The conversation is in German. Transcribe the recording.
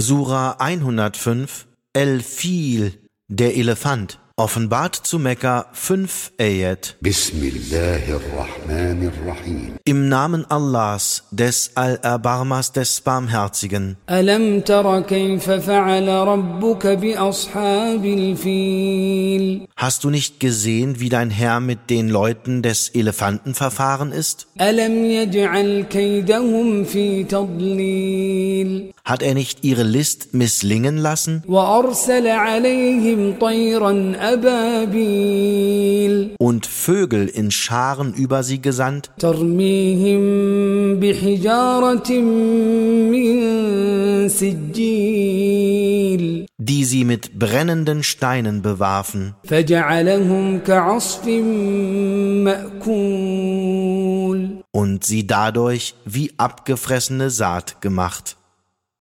Sura 105, El-Fil, der Elefant, offenbart zu Mekka 5 Ayat. Bismillahirrahmanirrahim. Im Namen Allahs, des Allerbarmers, des Barmherzigen. Alam tara kayfa fa'ala rabbuka bi ashabil Fil. Hast du nicht gesehen, wie dein Herr mit den Leuten des Elefanten verfahren ist? Alam yaj'al kaydahum fi tadlil. Hat er nicht ihre List misslingen lassen? Wa arsala alayhim tayran ababil. Und Vögel in Scharen über sie gesandt? Tarmihim bihijaratin min sijjil. Die sie mit brennenden Steinen bewarfen. Faj'alahum ka'asfin ma'kul. Und sie dadurch wie abgefressene Saat gemacht.